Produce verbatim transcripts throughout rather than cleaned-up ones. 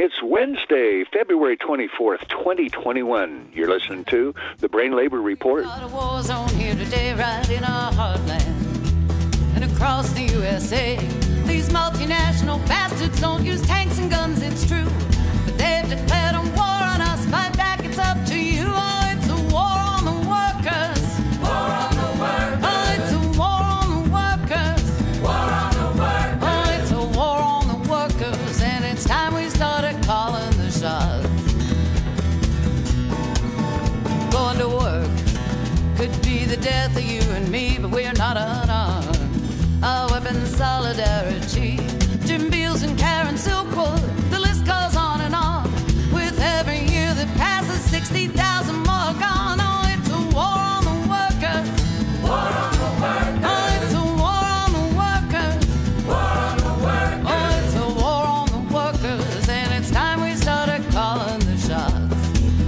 It's Wednesday, February twenty-fourth, twenty twenty-one. You're listening to the Brain Labor Report. A lot of war zone here today, right in our heartland. And across the U S A, these multinational bastards don't use tanks and guns, it's true. But they've declared a war on us. Fight back, it's up to you. Oh, it's a war on the workers. War on the workers. Oh, it's a war on the workers. War on the workers. Oh, it's a war on the workers. And it's time we started calling the shots. Going to work could be the death of you and me, but we're not unarmed. Our weapons, solidarity. Jim Beals and Karen Silkwood, the list goes on and on. With every year that passes, sixty thousand more gone. Oh, it's a war on the workers. War on the workers. Oh, it's a war on the workers. War on the workers. Oh, it's a war on the workers. And it's time we started calling the shots.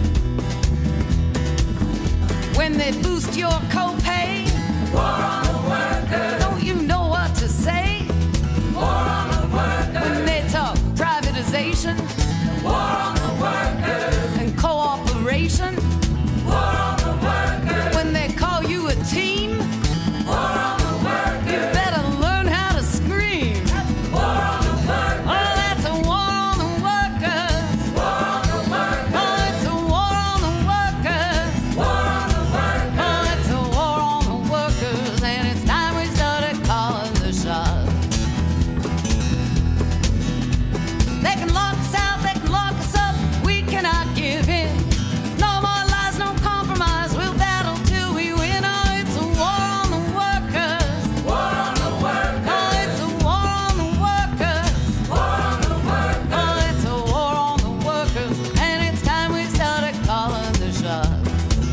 When they boost your copay, war on the workers. Don't you know what to say? War on the workers. When they talk privatization, war on the workers. And cooperation, war on the workers. When they call you a team, war on the workers. You better learn how to scream. War on the workers. Oh, that's a war on the workers. War on the workers. Oh, it's a war on the workers. War on the workers. Oh, it's a war on the workers. And it's time we started calling the shots. They can lock us out, they can lock us up, we cannot give in. No more lies, no compromise, we'll battle till we win. Oh, it's a war on the workers. War on the workers. Oh, it's a war on the workers. War on the workers. Oh, it's a war on the workers. And it's time we started calling the shots.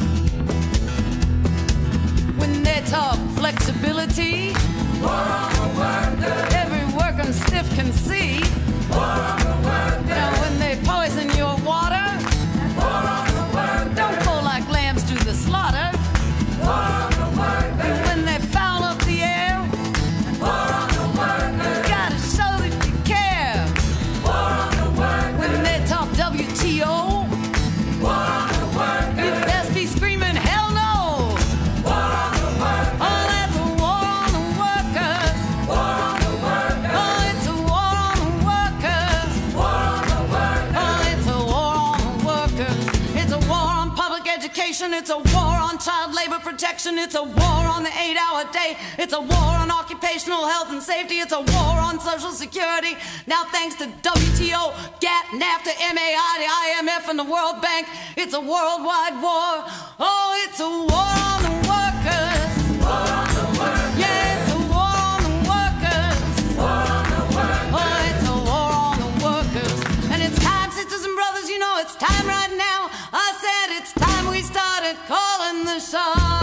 When they talk flexibility, war on the workers. Every working stiff can see. War on the workers. You know, when they poison your water, war on the workers. Don't go like lambs to the slaughter. War on the workers. And when they foul up the air, war on the workers. You gotta show that you care. War on the workers. When they talk W T O, war on the workers. You best be screaming hell no. War on the workers. Oh, that's a war on the workers. War on the workers. Oh, it's a war on the workers. War on the workers. Oh, it's a war on the workers. It's a war on public education. It's a war on child labor protection. It's a war on the eight-hour day. It's a war on occupational health and safety. It's a war on Social Security. Now, thanks to W T O, GATT, NAFTA, M A I, the I M F, and the World Bank, it's a worldwide war. Oh, it's a war on the workers. War on the workers. Yeah, it's a war on the workers. War on the workers. Oh, it's a war on the workers. And it's time, sisters and brothers, you know it's time right now. I said it's time we started calling the shots.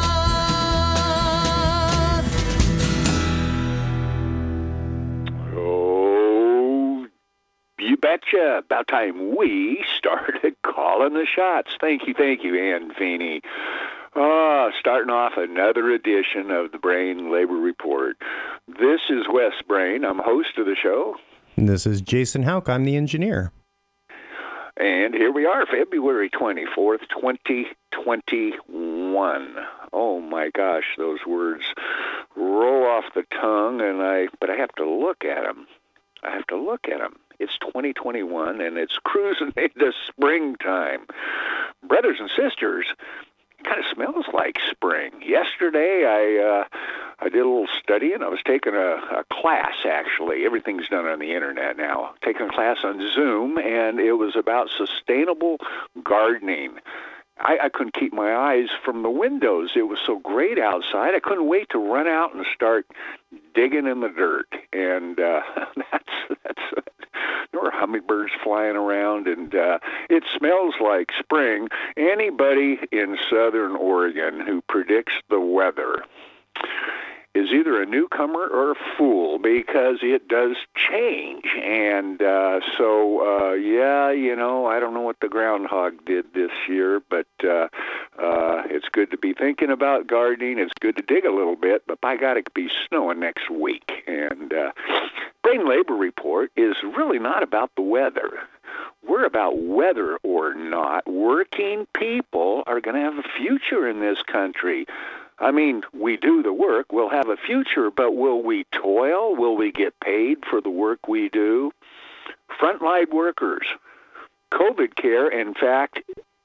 Oh, you betcha. About time we started calling the shots. Thank you, thank you, Ann Feeney. Ah, starting off another edition of the Brain Labor Report. This is Wes Brain. I'm host of the show. And this is Jason Houck. I'm the engineer. And here we are, February twenty-fourth, twenty twenty-one. Oh my gosh, those words roll off the tongue, and I but I have to look at them. I have to look at them. It's twenty twenty-one, and it's cruising into springtime. Brothers and sisters, it kind of smells like spring. Yesterday, I uh, I did a little study, and I was taking a, a class, actually. Everything's done on the internet now. Taking a class on Zoom, and it was about sustainable gardening. I, I couldn't keep my eyes from the windows. It was so great outside. I couldn't wait to run out and start digging in the dirt. And uh, that's that's there were hummingbirds flying around, and uh, it smells like spring. Anybody in Southern Oregon who predicts the weather is either a newcomer or a fool, because it does change. And uh, so, uh, yeah, you know, I don't know what the groundhog did this year, but uh, uh, it's good to be thinking about gardening. It's good to dig a little bit, but by God, it could be snowing next week. And uh, Brain Labor Report is really not about the weather. we're about whether or not working people are going to have a future in this country. I mean, we do the work, we'll have a future, but will we toil? Will we get paid for the work we do? Frontline workers, COVID care, in fact,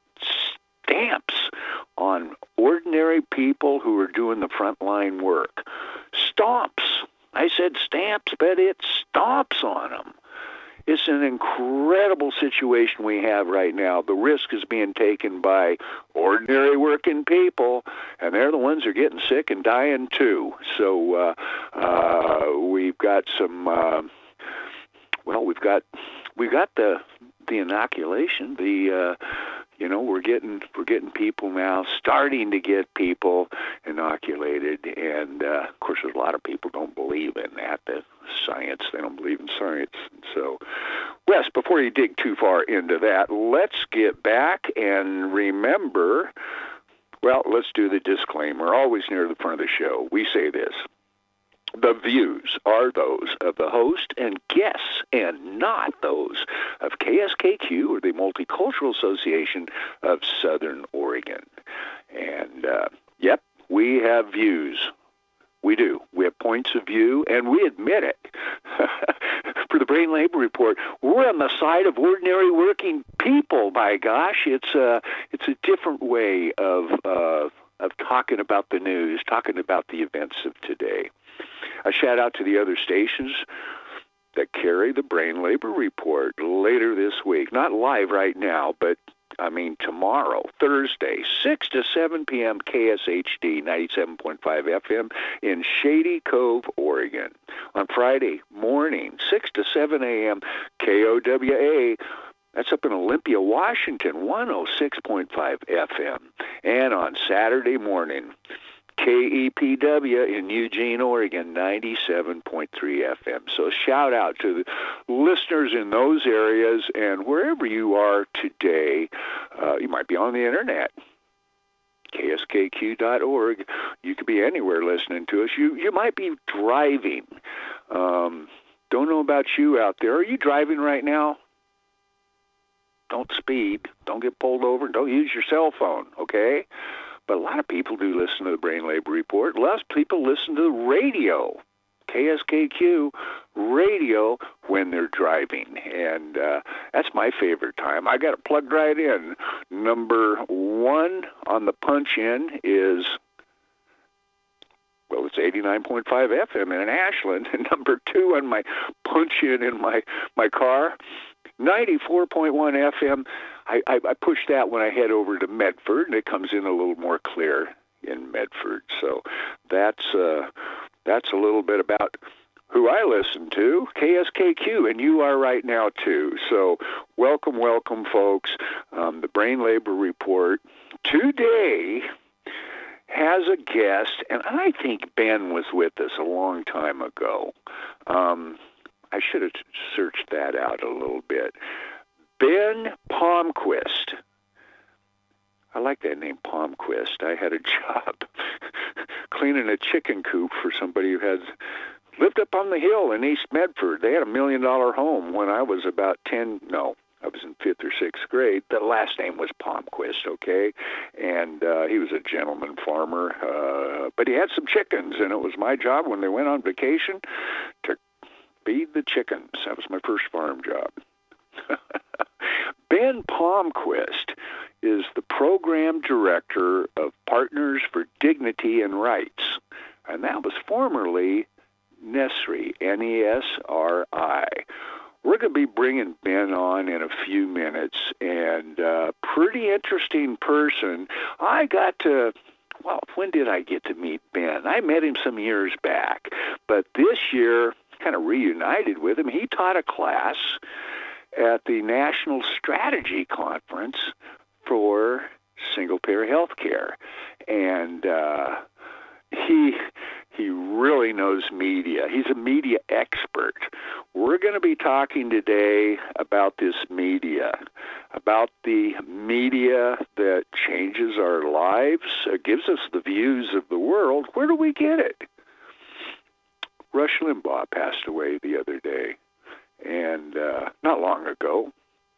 stamps on ordinary people who are doing the frontline work. Stomps. I said stamps, but it stomps on them. It's an incredible situation we have right now. The risk is being taken by ordinary working people, and they're the ones who are getting sick and dying too. So uh, uh, we've got some. Uh, well, we've got we've got the the inoculation. The uh, you know we're getting we're getting people now starting to get people inoculated, and uh, of course, there's a lot of people don't believe in that. The science, they don't believe in science. So, Wes, before you dig too far into that, let's get back and remember, well, let's do the disclaimer. Always near the front of the show, we say this. The views are those of the host and guests and not those of K S K Q or the Multicultural Association of Southern Oregon. And, uh, yep, we have views. We do. We have points of view, and we admit it. For the Brain Labor Report, we're on the side of ordinary working people, by gosh. It's a, it's a different way of, uh, of talking about the news, talking about the events of today. A shout out to the other stations that carry the Brain Labor Report later this week. Not live right now, but I mean tomorrow, Thursday, six to seven p.m. K S H D ninety-seven point five F M in Shady Cove, Oregon. On Friday morning, six to seven a.m. K O W A. That's up in Olympia, Washington, one oh six point five F M. And on Saturday morning, K E P W in Eugene, Oregon, ninety-seven point three F M. So shout out to the listeners in those areas, and wherever you are today, uh, you might be on the internet, K S K Q dot org. You could be anywhere listening to us. You you might be driving. Um, don't know about you out there. Are you driving right now? Don't speed. Don't get pulled over. Don't use your cell phone, okay? But a lot of people do listen to the Brain Labor Report. Less people listen to the radio, K S K Q radio, when they're driving. And uh, that's my favorite time. I got it plugged right in. Number one on the punch-in is, well, it's eighty-nine point five F M in Ashland. And number two on my punch-in in my, my car, ninety-four point one F M. I, I, I push that when I head over to Medford, and it comes in a little more clear in Medford. So that's uh, that's a little bit about who I listen to, K S K Q, and you are right now too. So welcome, welcome, folks. Um, the Brain Labor Report today has a guest, and I think Ben was with us a long time ago. Um, I should have searched that out a little bit. Ben Palmquist. I like that name, Palmquist. I had a job cleaning a chicken coop for somebody who had lived up on the hill in East Medford. They had a million dollar home when I was about ten, no, I was in fifth or sixth grade. The last name was Palmquist, okay? And uh, he was a gentleman farmer, uh, but he had some chickens, and it was my job when they went on vacation to feed the chickens. That was my first farm job. Ben Palmquist is the program director of Partners for Dignity and Rights, and that was formerly NESRI, N E S R I. We're going to be bringing Ben on in a few minutes, and uh, pretty interesting person. I got to, well, when did I get to meet Ben? I met him some years back, but this year, kind of reunited with him. He taught a class at the National Strategy Conference for single-payer health care. And uh, he he really knows media. He's a media expert. We're going to be talking today about this media, about the media that changes our lives, uh, gives us the views of the world. Where do we get it? Rush Limbaugh passed away the other day. And uh, not long ago,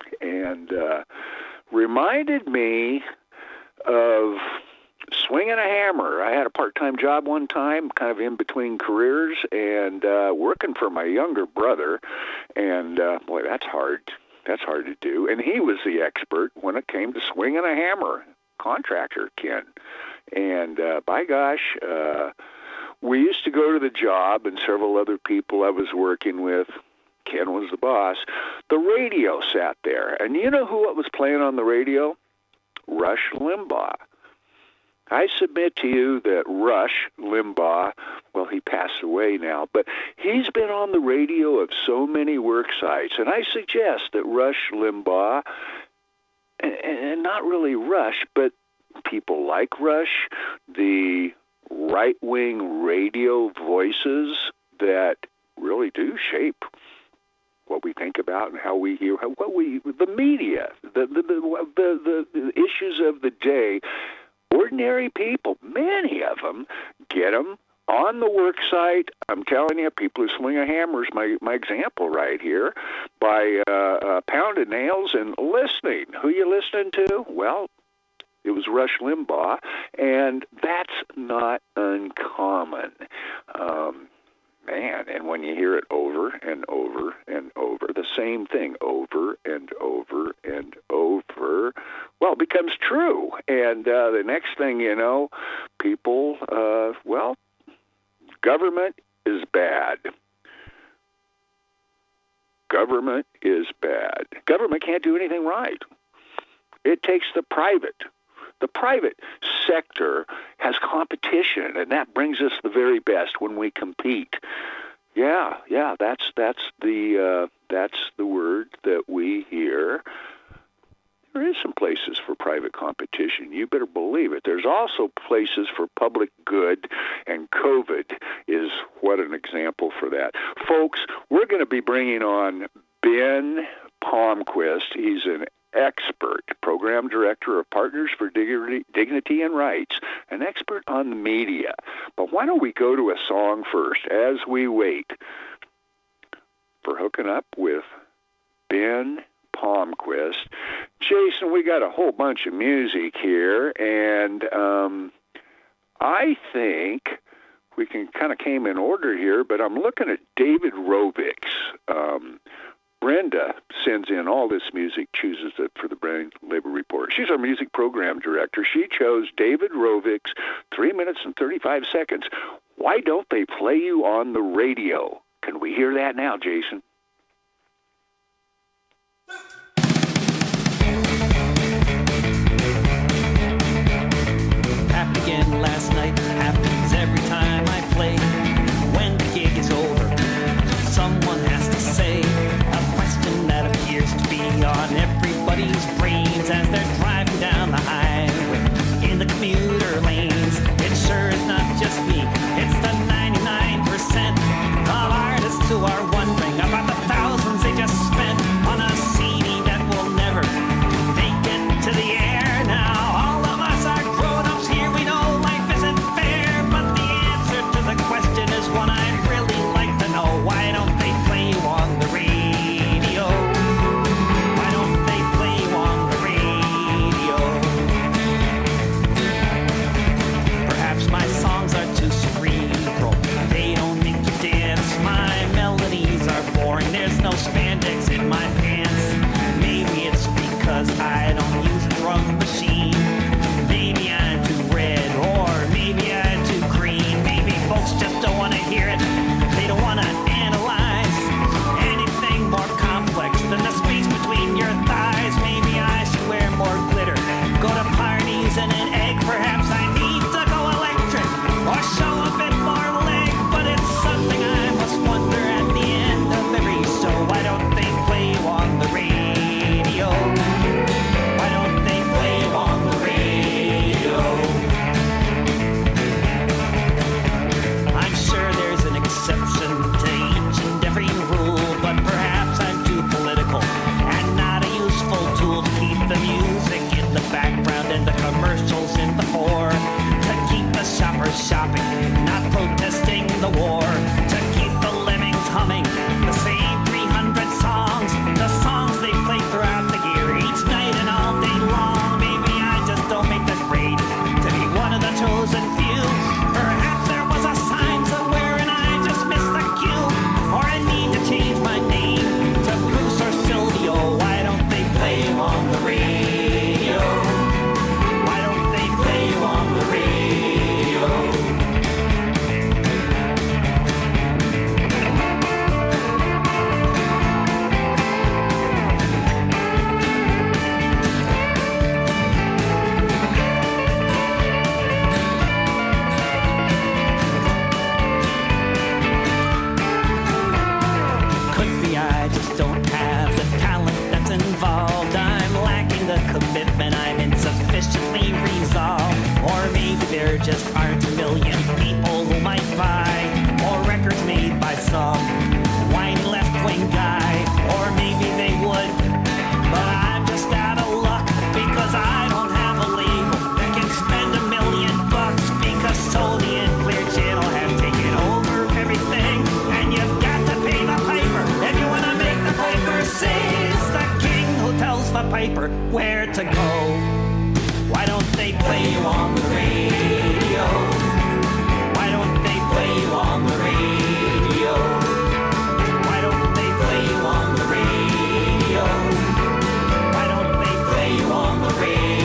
and uh, reminded me of swinging a hammer. I had a part-time job one time, kind of in between careers, and uh, working for my younger brother. And uh, boy, that's hard. That's hard to do. And he was the expert when it came to swinging a hammer, contractor Ken. And uh, by gosh, uh, we used to go to the job, and several other people I was working with. Ken was the boss. The radio sat there, and you know who was playing on the radio? Rush Limbaugh. I submit to you that Rush Limbaugh, well, he passed away now, but he's been on the radio of so many work sites, and I suggest that Rush Limbaugh, and not really Rush, but people like Rush, the right-wing radio voices that really do shape what we think about and how we hear, what we, the media, the the the, the, the issues of the day. Ordinary people, many of them, get them on the work site. I'm telling you, people who swing a hammer is my, my example right here, by uh, uh, pounding nails and listening. Who you listening to? Well, it was Rush Limbaugh, and that's not uncommon. Um, man, and when you hear it over and over and over, the same thing over and over and over, well, it becomes true. And uh, the next thing you know, people, uh, well, government is bad. Government is bad. Government can't do anything right. It takes the private. The private sector has competition, and that brings us the very best when we compete. Yeah, yeah, that's that's the uh, that's the word that we hear. There is some places for private competition. You better believe it. There's also places for public good, and COVID is what an example for that. Folks, we're going to be bringing on Ben Palmquist. He's an expert, program director of Partners for Dignity, Dignity and Rights, an expert on the media. But why don't we go to a song first as we wait for hooking up with Ben Palmquist. Jason, we got a whole bunch of music here, and um, I think we can kind of came in order here, but I'm looking at David Rovics. Um, Brenda sends in all this music, chooses it for the Brain Labor Report. She's our music program director. She chose David Rovics, three minutes and thirty-five seconds. Why don't they play you on the radio? Can we hear that now, Jason? Happened again last night, happens every time I play. When the gig is over, someone has to say a question that appears to be on everybody's brains as they're driving down the highway in the commuter lanes. It sure is not just me, it's the ninety-nine percent of artists who are wondering about the thousands they just spent on a C D that will never make it to the air. Now all of us are grown-ups here, we know life isn't fair, but the answer to the question don't have the talent that's involved. I'm lacking the commitment, I'm insufficiently resolved. Or maybe there just aren't a million people who might buy more records made by some whiny left-wing guy. Or maybe they would, but I'm just out of luck because I don't have a label that can spend a million bucks because Sony and Clear Channel have taken over everything, and you've got to pay the piper if you want to make the piper sing. It's the king who tells the piper where to go. Why don't they play you on the radio? Why don't they play you on the radio? Why don't they play you on the radio? Why don't they play you on the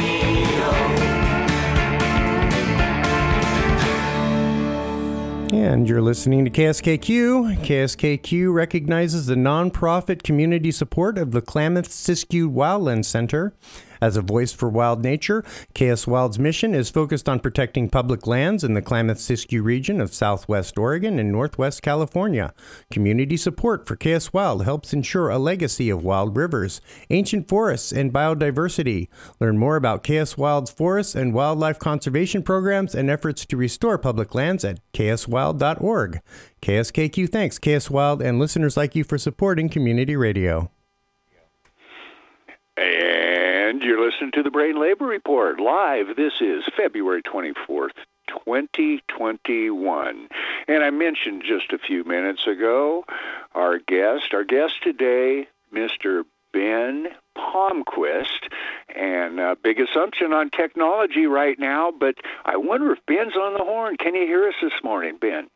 radio? And you're listening to K S K Q. K S K Q recognizes the nonprofit community support of the Klamath-Siskiyou Wildlands Center. As a voice for wild nature, K S Wild's mission is focused on protecting public lands in the Klamath-Siskiyou region of southwest Oregon and northwest California. Community support for K S Wild helps ensure a legacy of wild rivers, ancient forests, and biodiversity. Learn more about K S Wild's forests and wildlife conservation programs and efforts to restore public lands at k s wild dot org. K S K Q thanks K S Wild and listeners like you for supporting community radio. And you're listening to the Brain Labor Report live. This is February twenty-fourth, twenty twenty-one. And I mentioned just a few minutes ago our guest, our guest today, Mister Ben Palmquist, and uh, big assumption on technology right now, but I wonder if Ben's on the horn. Can you hear us this morning, Ben?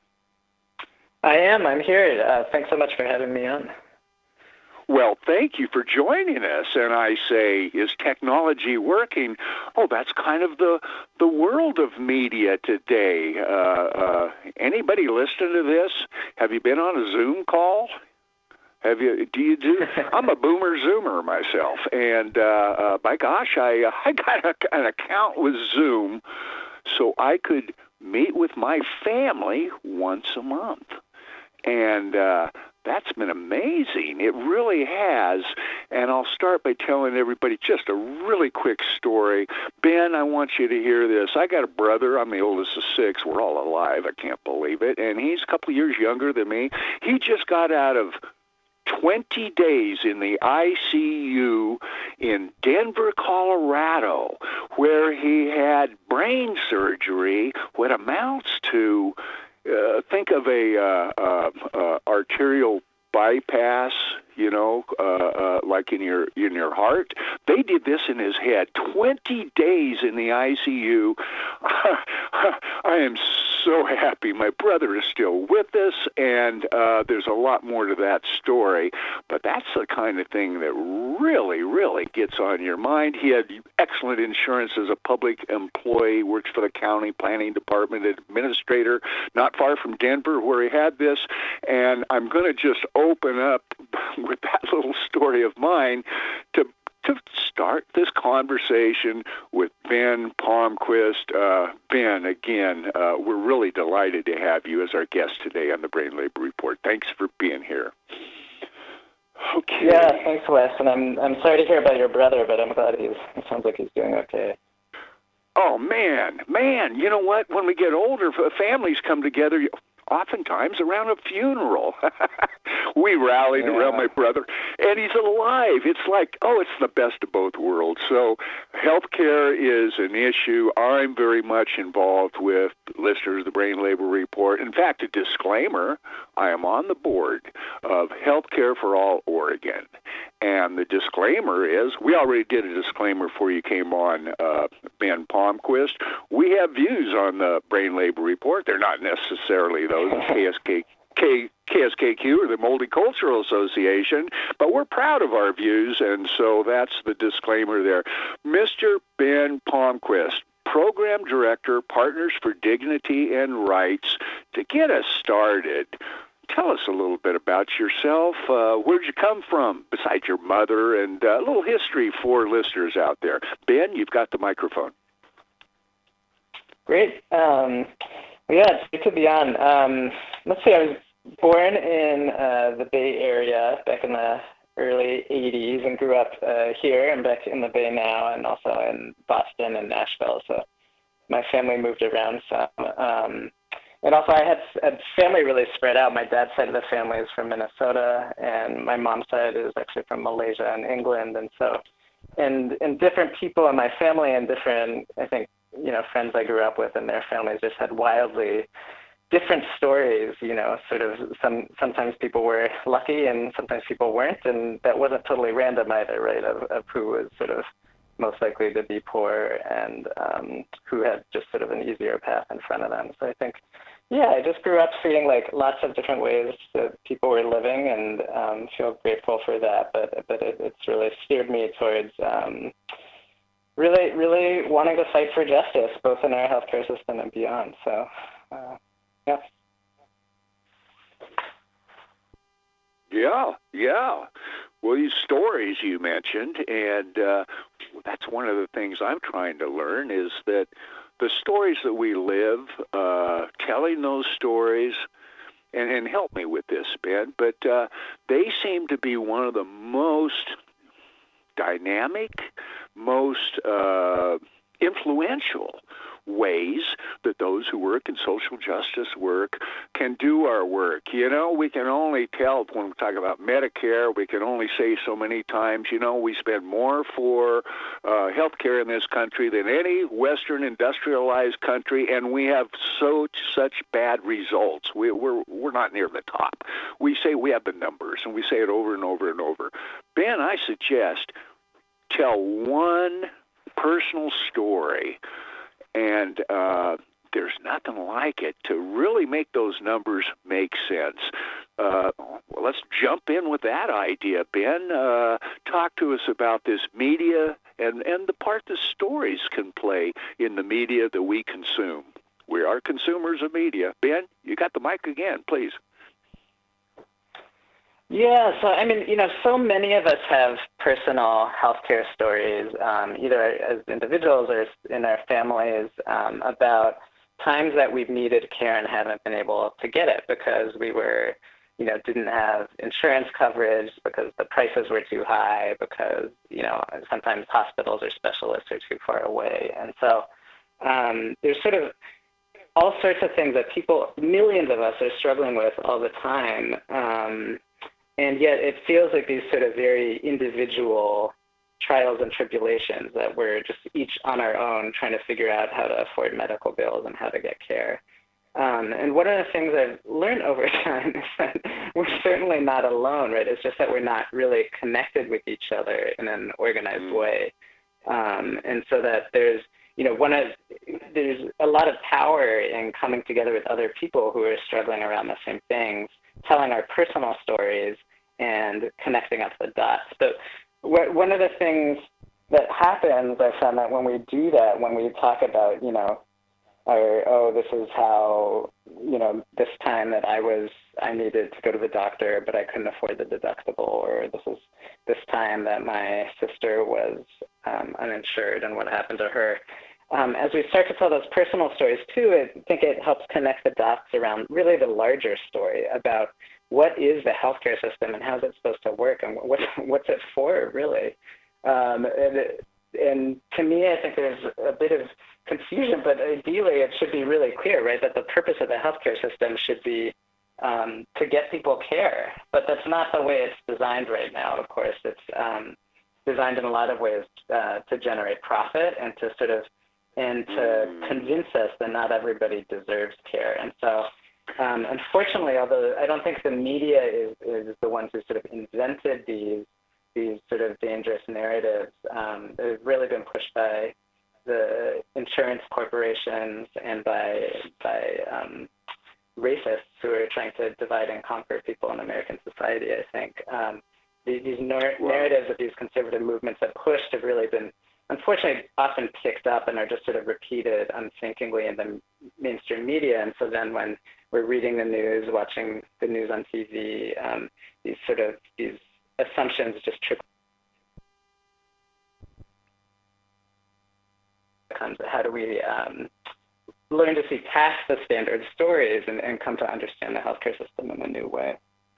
I am. I'm here. Uh, thanks so much for having me on. Well, thank you for joining us. And I say, is technology working? Oh, that's kind of the the world of media today. Uh, uh, anybody listening to this? Have you been on a Zoom call? Have you? Do you do? I'm a boomer Zoomer myself, and uh, uh, by gosh, I uh, I got a, an account with Zoom, so I could meet with my family once a month, and. Uh, That's been amazing. It really has. And I'll start by telling everybody just a really quick story. Ben, I want you to hear this. I got a brother. I'm the oldest of six. We're all alive. I can't believe it. And he's a couple of years younger than me. He just got out of twenty days in the I C U in Denver, Colorado, where he had brain surgery, what amounts to Uh, think of a uh, uh, uh, arterial bypass, you know, uh, uh, like in your in your heart. They did this in his head. Twenty days in the I C U. I am so happy. My brother is still with us, and uh, there's a lot more to that story. But that's the kind of thing that really, really gets on your mind. He had excellent insurance as a public employee, works for the county planning department administrator, not far from Denver, where he had this. And I'm going to just open up with that little story of mine to to start this conversation with Ben Palmquist. Uh, Ben, again, uh, we're really delighted to have you as our guest today on the Brain Labor Report. Thanks for being here. Okay. Yeah, thanks, Wes. And I'm I'm sorry to hear about your brother, but I'm glad he's. It sounds like he's doing okay. Oh man, man! You know what? When we get older, families come together. Oftentimes around a funeral. We rallied yeah. around my brother, and he's alive. It's like, oh, it's the best of both worlds. So healthcare is an issue I'm very much involved with, listeners of the Brain Labor Report. In fact, a disclaimer, I am on the board of Healthcare for All Oregon. And the disclaimer is, we already did a disclaimer before you came on, uh, Ben Palmquist. We have views on the Brain Labor Report. They're not necessarily those of K S K, K, K S K Q or the Multicultural Association, but we're proud of our views, and so that's the disclaimer there. Mister Ben Palmquist, Program Director, Partners for Dignity and Rights. To get us started, tell us a little bit about yourself. Uh, where'd you come from, besides your mother, and uh, a little history for listeners out there. Ben, you've got the microphone. Great. Um, yeah, it's good to be on. Um, let's see, I was born in uh, the Bay Area back in the early eighties and grew up uh, here and back in the Bay now, and also in Boston and Nashville. So my family moved around some. Um, and also I had, had family really spread out. My dad's side of the family is from Minnesota, and my mom's side is actually from Malaysia and England. And so, and, and different people in my family and different, I think, you know, friends I grew up with and their families just had wildly different stories, you know, sort of some, sometimes people were lucky and sometimes people weren't, and that wasn't totally random either, right, of, of who was sort of most likely to be poor and um, who had just sort of an easier path in front of them. So I think, yeah, I just grew up seeing like lots of different ways that people were living, and um, feel grateful for that, but, but it, it's really steered me towards um, really, really wanting to fight for justice, both in our healthcare system and beyond. So, uh, yeah. Yeah, yeah. Well, these stories you mentioned, and uh, that's one of the things I'm trying to learn, is that the stories that we live, uh, telling those stories, and, and help me with this, Ben, but uh, they seem to be one of the most dynamic, most uh, influential ways that those who work in social justice work can do our work. You know, we can only tell when we talk about Medicare, we can only say so many times, you know, we spend more for uh, health care in this country than any Western industrialized country, and we have so such bad results. We, we're, we're not near the top. We say we have the numbers, and we say it over and over and over. Ben, I suggest tell one personal story, and uh, there's nothing like it to really make those numbers make sense. Uh, well, let's jump in with that idea, Ben. Uh, talk to us about this media and, and the part the stories can play in the media that we consume. We are consumers of media. Ben, you got the mic again, please. Yeah, so I mean, you know, so many of us have personal healthcare stories, um, either as individuals or in our families, um, about times that we've needed care and haven't been able to get it because we were, you know, didn't have insurance coverage, because the prices were too high, because, you know, sometimes hospitals or specialists are too far away. And so um, there's sort of all sorts of things that people, millions of us, are struggling with all the time. Um, And yet it feels like these sort of very individual trials and tribulations that we're just each on our own trying to figure out how to afford medical bills and how to get care. Um, and one of the things I've learned over time is that we're certainly not alone, right? It's just that we're not really connected with each other in an organized way. Um, and so that there's, you know, one of, there's a lot of power in coming together with other people who are struggling around the same things, telling our personal stories, and connecting up the dots. But one of the things that happens, I found that when we do that, when we talk about, you know, our, oh, this is how, you know, this time that I was, I needed to go to the doctor, but I couldn't afford the deductible, or this is this time that my sister was um, uninsured and what happened to her. Um, as we start to tell those personal stories too, I think it helps connect the dots around really the larger story about what is the healthcare system and how is it supposed to work and what, what's it for, really. Um, and, and to me, I think there's a bit of confusion, but ideally it should be really clear, right, that the purpose of the healthcare system should be um, to get people care. But that's not the way it's designed right now, of course. It's um, designed in a lot of ways uh, to generate profit and to sort of and to convince us that not everybody deserves care. And so, um, unfortunately, although I don't think the media is, is the ones who sort of invented these these sort of dangerous narratives, um, they've really been pushed by the insurance corporations and by by um, racists who are trying to divide and conquer people in American society. I think um, these, these nar- narratives that these conservative movements have pushed have really been, unfortunately, often picked up and are just sort of repeated unthinkingly in the mainstream media. And so then when we're reading the news, watching the news on T V, um, these sort of these assumptions just trickle. How do we um, learn to see past the standard stories and, and come to understand the healthcare system in a new way.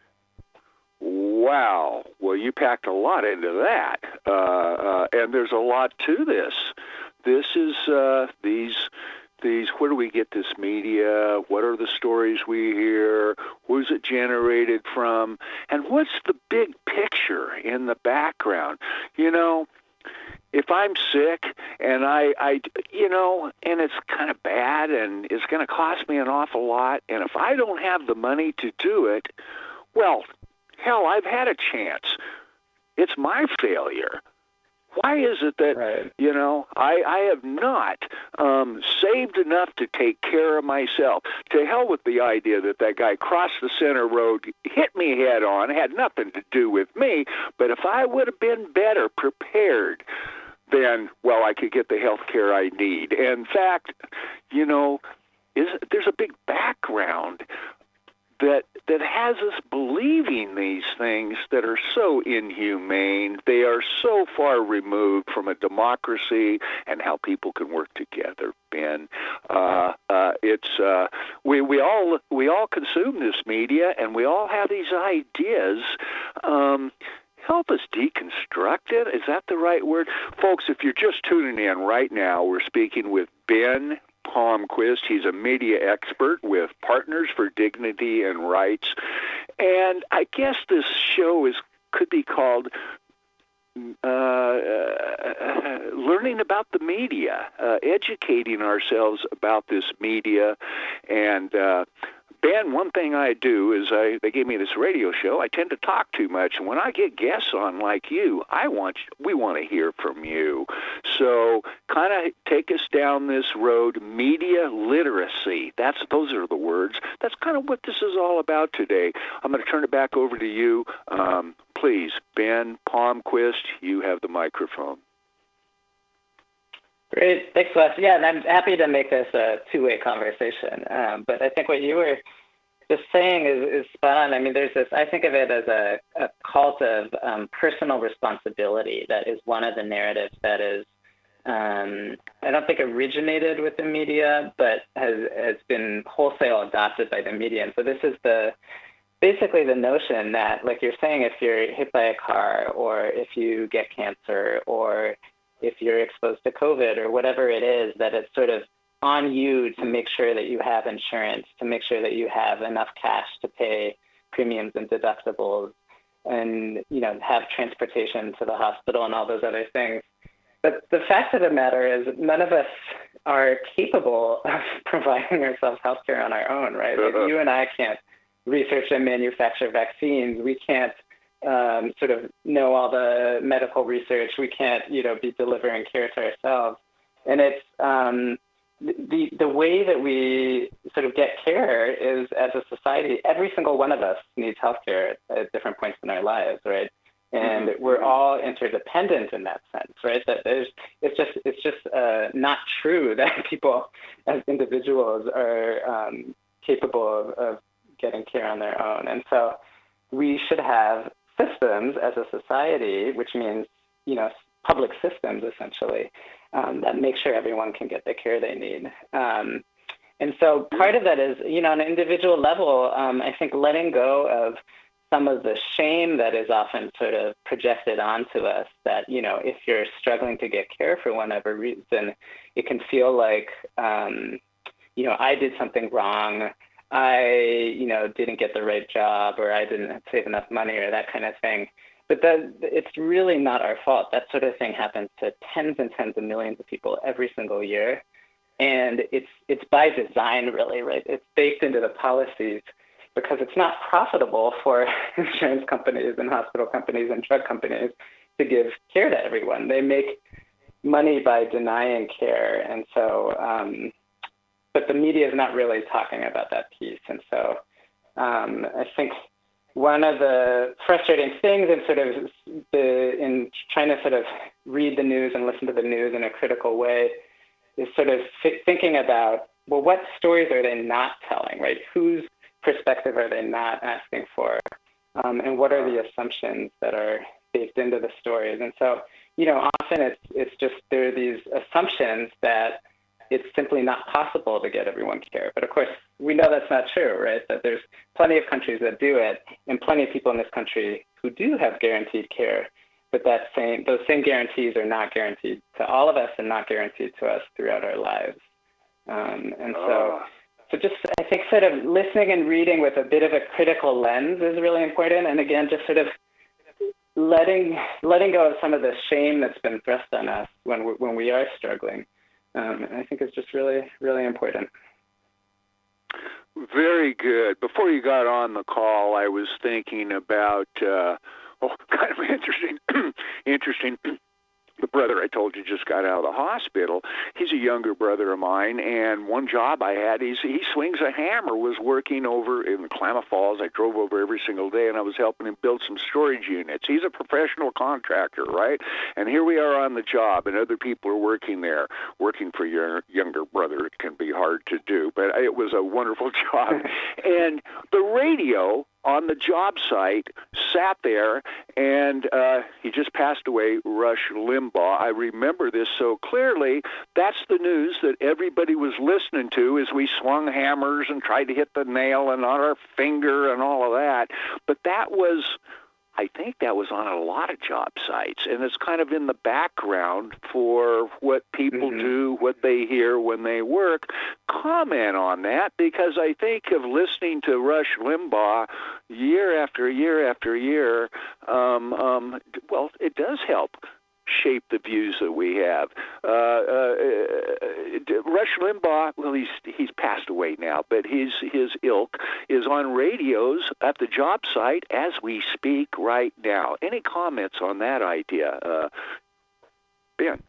Wow. Well, you packed a lot into that. Uh, uh, and there's a lot to this. This is uh, these, these, where do we get this media? What are the stories we hear? Who's it generated from? And what's the big picture in the background? You know, if I'm sick and I, I, you know, and it's kind of bad and it's going to cost me an awful lot, and if I don't have the money to do it, well, hell, I've had a chance. It's my failure. Why is it that, right. you know, I, I have not um, saved enough to take care of myself? To hell with the idea that that guy crossed the center road, hit me head on, had nothing to do with me, but if I would have been better prepared, then, well, I could get the health care I need. In fact, you know, is, there's a big background that that has us believing these things that are so inhumane. They are so far removed from a democracy and how people can work together, Ben. Uh, uh, it's uh, we we all we all consume this media, and we all have these ideas. Um, Help us deconstruct it. Is that the right word? Folks, if you're just tuning in right now, we're speaking with Ben Palmquist. He's a media expert with Partners for Dignity and Rights. And I guess this show is could be called uh, uh, learning about the media, uh, educating ourselves about this media. And uh, Ben, one thing I do is I they gave me this radio show. I tend to talk too much, and when I get guests on like you, I want we want to hear from you. So, kind of take us down this road. Media literacy. That's those are the words. That's kind of what this is all about today. I'm going to turn it back over to you, um, please, Ben Palmquist. You have the microphone. Great. Thanks, Wes. Yeah, and I'm happy to make this a two-way conversation. Um, but I think what you were just saying is, is spot on. I mean, there's this, I think of it as a, a cult of um, personal responsibility. That is one of the narratives that is, um, I don't think originated with the media, but has, has been wholesale adopted by the media. And so this is the, basically the notion that, like you're saying, if you're hit by a car or if you get cancer or if you're exposed to COVID or whatever it is, that it's sort of on you to make sure that you have insurance, to make sure that you have enough cash to pay premiums and deductibles and, you know, have transportation to the hospital and all those other things. But the fact of the matter is none of us are capable of providing ourselves healthcare on our own, right? Like you and I can't research and manufacture vaccines. We can't Um, sort of know all the medical research. We can't, you know, be delivering care to ourselves. And it's um, the the way that we sort of get care is, as a society, every single one of us needs healthcare at, at different points in our lives, right? And mm-hmm. we're all interdependent in that sense, right? That there's, it's just it's just uh, not true that people as individuals are um, capable of, of getting care on their own. And so we should have systems as a society, which means, you know, public systems essentially, um, that make sure everyone can get the care they need. Um, and so part of that is, you know, on an individual level, um, I think letting go of some of the shame that is often sort of projected onto us that, you know, if you're struggling to get care for whatever reason, it can feel like, um, you know, I did something wrong. I, you know, didn't get the right job, or I didn't save enough money, or that kind of thing. But that, it's really not our fault. That sort of thing happens to tens and tens of millions of people every single year. And it's it's by design, really, right? It's baked into the policies because it's not profitable for insurance companies and hospital companies and drug companies to give care to everyone. They make money by denying care. And so, um, but the media is not really talking about that piece. And so um, I think one of the frustrating things in sort of the, in trying to sort of read the news and listen to the news in a critical way is sort of f- thinking about, well, what stories are they not telling, right? Whose perspective are they not asking for? Um, and what are the assumptions that are baked into the stories? And so, you know, often it's, it's just, there are these assumptions that it's simply not possible to get everyone care. But of course, we know that's not true, right? That there's plenty of countries that do it, and plenty of people in this country who do have guaranteed care. But that same those same guarantees are not guaranteed to all of us and not guaranteed to us throughout our lives. Um, and so, so just I think sort of listening and reading with a bit of a critical lens is really important. And again, just sort of letting letting go of some of the shame that's been thrust on us when we, when we are struggling. Um, I think is just really, really important. Very good. Before you got on the call, I was thinking about, uh, oh, kind of interesting, interesting. The brother I told you just got out of the hospital. He's a younger brother of mine, and one job I had, he's, he swings a hammer, was working over in Klamath Falls. I drove over every single day, and I was helping him build some storage units. He's a professional contractor, right? And here we are on the job, and other people are working there. Working for your younger brother, it can be hard to do, but it was a wonderful job. And the radio on the job site sat there, and uh, he just passed away, Rush Limbaugh. I remember this so clearly. That's the news that everybody was listening to as we swung hammers and tried to hit the nail and on our finger and all of that. But that was, I think that was on a lot of job sites, and it's kind of in the background for what people mm-hmm. do, what they hear when they work. Comment on that, because I think of listening to Rush Limbaugh year after year after year, um, um, well, it does help shape the views that we have. Uh, uh, Rush Limbaugh, well, he's he's passed away now, but his his ilk is on radios at the job site as we speak right now. Any comments on that idea, uh, Ben?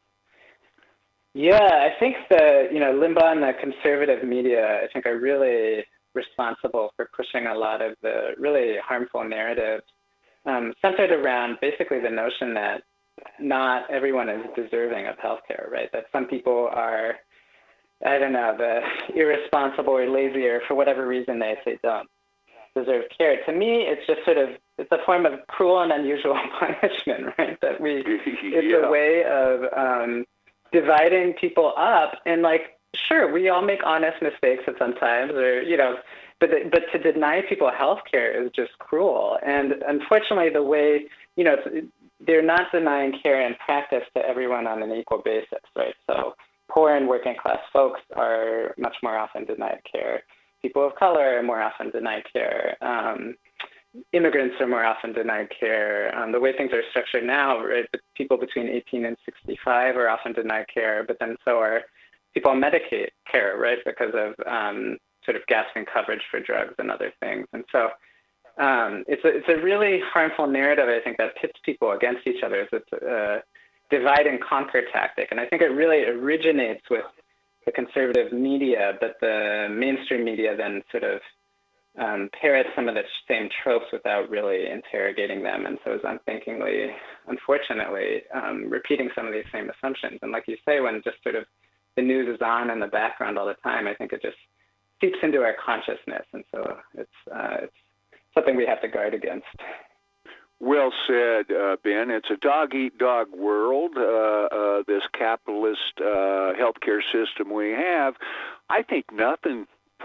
Yeah, I think the you know Limbaugh and the conservative media, I think, are really responsible for pushing a lot of the really harmful narratives um, centered around basically the notion that not everyone is deserving of healthcare, right? That some people are, I don't know, the irresponsible or lazy or for whatever reason they say don't deserve care. To me, it's just sort of, it's a form of cruel and unusual punishment, right? That we, it's yeah. a way of um, dividing people up, and like, sure, we all make honest mistakes at sometimes, or, you know, but but to deny people healthcare is just cruel. And unfortunately, the way, you know, it's, they're not denying care in practice to everyone on an equal basis, right? So poor and working class folks are much more often denied care. People of color are more often denied care. Um, immigrants are more often denied care. Um, the way things are structured now, right, people between eighteen and sixty-five are often denied care, but then so are people on Medicaid care, right, because of um, sort of gaps in coverage for drugs and other things. And so Um, it's, a, it's a really harmful narrative, I think, that pits people against each other. It's a divide and conquer tactic. And I think it really originates with the conservative media, but the mainstream media then sort of um, parrots some of the same tropes without really interrogating them. And so is unthinkingly, unfortunately, um, repeating some of these same assumptions. And like you say, when just sort of the news is on in the background all the time, I think it just seeps into our consciousness. And so it's, uh, it's something we have to guard against. Well said, uh, Ben. It's a dog-eat-dog world, uh, uh, this capitalist uh, healthcare system we have. I think nothing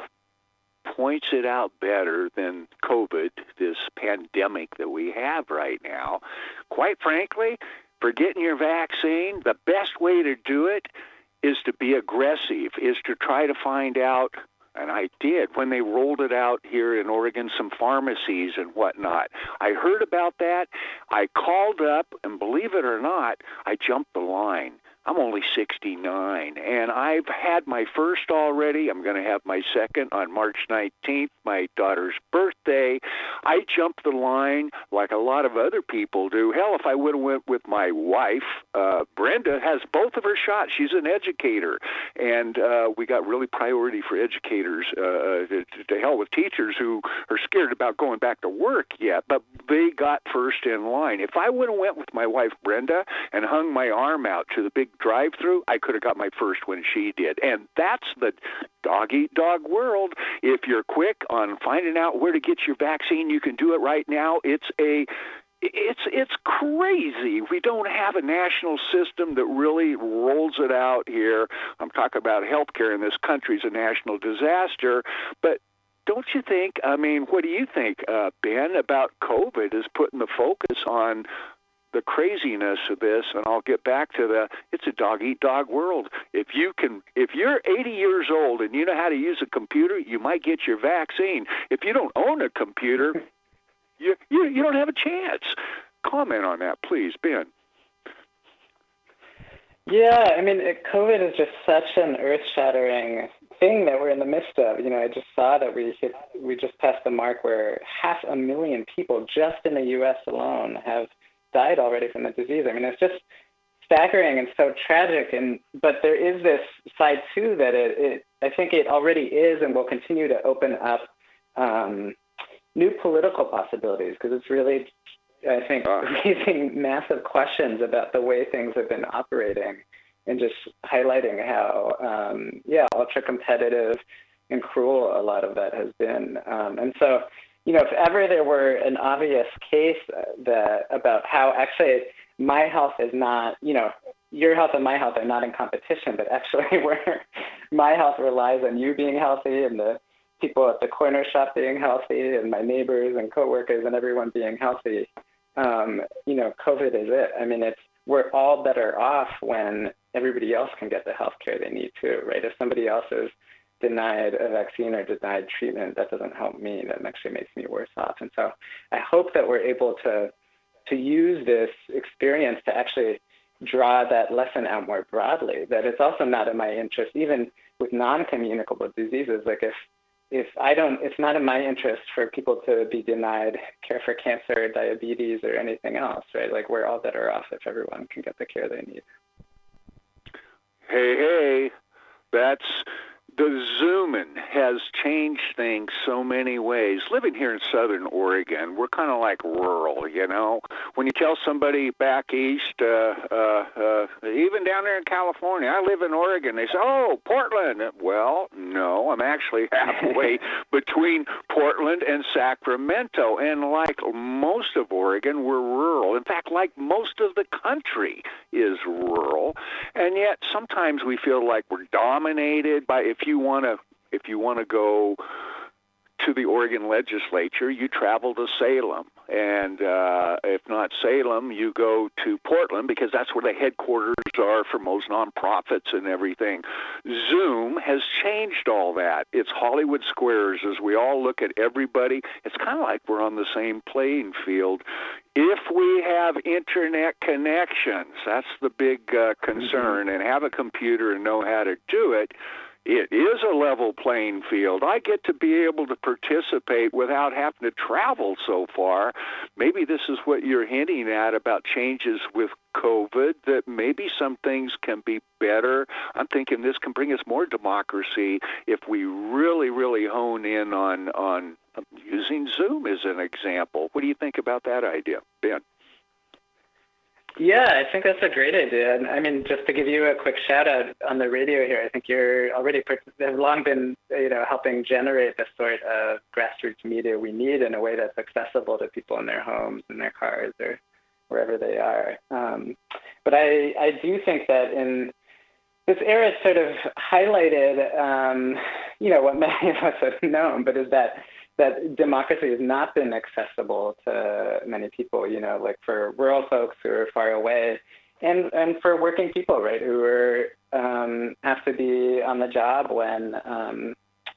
points it out better than COVID, this pandemic that we have right now. Quite frankly, for getting your vaccine, the best way to do it is to be aggressive, is to try to find out. And I did when they rolled it out here in Oregon, some pharmacies and whatnot. I heard about that. I called up, and believe it or not, I jumped the line. I'm only sixty-nine, and I've had my first already. I'm going to have my second on March nineteenth, my daughter's birthday. I jumped the line like a lot of other people do. Hell, if I would have went with my wife, uh, Brenda has both of her shots. She's an educator, and uh, we got really priority for educators, uh, to, to hell with teachers who are scared about going back to work yet, but they got first in line. If I would have went with my wife, Brenda, and hung my arm out to the big drive-through, I could have got my first when she did. And that's the dog-eat-dog world. If you're quick on finding out where to get your vaccine, you can do it right now. It's a it's it's crazy. We don't have a national system that really rolls it out here. I'm talking about healthcare in this country is a national disaster, but don't you think, I mean, what do you think, uh, Ben, about COVID is putting the focus on the craziness of this? And I'll get back to the, it's a dog-eat-dog world. If you can, if you're eighty years old and you know how to use a computer, you might get your vaccine. If you don't own a computer, you you, you don't have a chance. Comment on that, please, Ben. Yeah, I mean, it, COVID is just such an earth-shattering thing that we're in the midst of. You know, I just saw that we hit, we just passed the mark where half a million people just in the U S alone have died already from the disease. I mean, it's just staggering and so tragic. And but there is this side too that it, it I think it already is and will continue to open up um, new political possibilities, because it's really, I think, raising massive questions about the way things have been operating, and just highlighting how, um, yeah, ultra-competitive and cruel a lot of that has been. Um, and so, you know, if ever there were an obvious case that about how actually my health is not, you know, your health and my health are not in competition, but actually where my health relies on you being healthy and the people at the corner shop being healthy and my neighbors and coworkers and everyone being healthy, um, you know, COVID is it. I mean, it's, we're all better off when everybody else can get the health care they need too, right? If somebody else is denied a vaccine or denied treatment, that doesn't help me. That actually makes me worse off. And so I hope that we're able to to use this experience to actually draw that lesson out more broadly, that it's also not in my interest, even with non-communicable diseases. Like if if I don't, it's not in my interest for people to be denied care for cancer, diabetes, or anything else, right? Like we're all better off if everyone can get the care they need. Hey, hey, that's, the Zooming has changed things so many ways. Living here in Southern Oregon, we're kind of like rural, you know. When you tell somebody back east, uh, uh, uh, even down there in California, I live in Oregon, they say, oh, Portland. Well, no, I'm actually halfway between Portland and Sacramento. And like most of Oregon, we're rural. In fact, like most of the country is rural. And yet sometimes we feel like we're dominated by, if you want to, if you want to go to the Oregon legislature, you travel to Salem. And uh, if not Salem, you go to Portland, because that's where the headquarters are for most nonprofits and everything. Zoom has changed all that. It's Hollywood Squares as we all look at everybody. It's kind of like we're on the same playing field. If we have internet connections, that's the big uh, concern, mm-hmm. and have a computer and know how to do it, it is a level playing field. I get to be able to participate without having to travel so far. Maybe this is what you're hinting at about changes with COVID, that maybe some things can be better. I'm thinking this can bring us more democracy if we really, really hone in on, on using Zoom as an example. What do you think about that idea, Ben? Yeah, I think that's a great idea. And I mean, just to give you a quick shout out on the radio here, I think you're already, have long been, you know, helping generate the sort of grassroots media we need in a way that's accessible to people in their homes, in their cars, or wherever they are. Um, but I, I do think that in this era, it's sort of highlighted, um, you know, what many of us have known, but is that that democracy has not been accessible to many people, you know, like for rural folks who are far away, and, and for working people, right, who are um, have to be on the job when um,